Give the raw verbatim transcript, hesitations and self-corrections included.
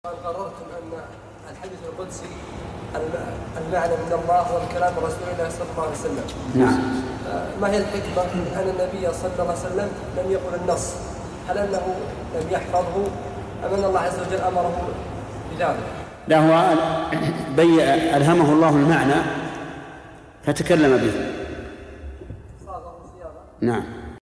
قررتم أن الحديث القدسي المعنى من الله والكلام رسول الله صلى الله عليه وسلم. نعم. ما هي الحكمة أن النبي صلى الله عليه وسلم لم يقل النص؟ هل أنه لم يحفظه أم أن الله عز وجل أمره بذلك؟ لا، هو بي ألهمه الله المعنى فتكلم به. صاغه صياغة. نعم.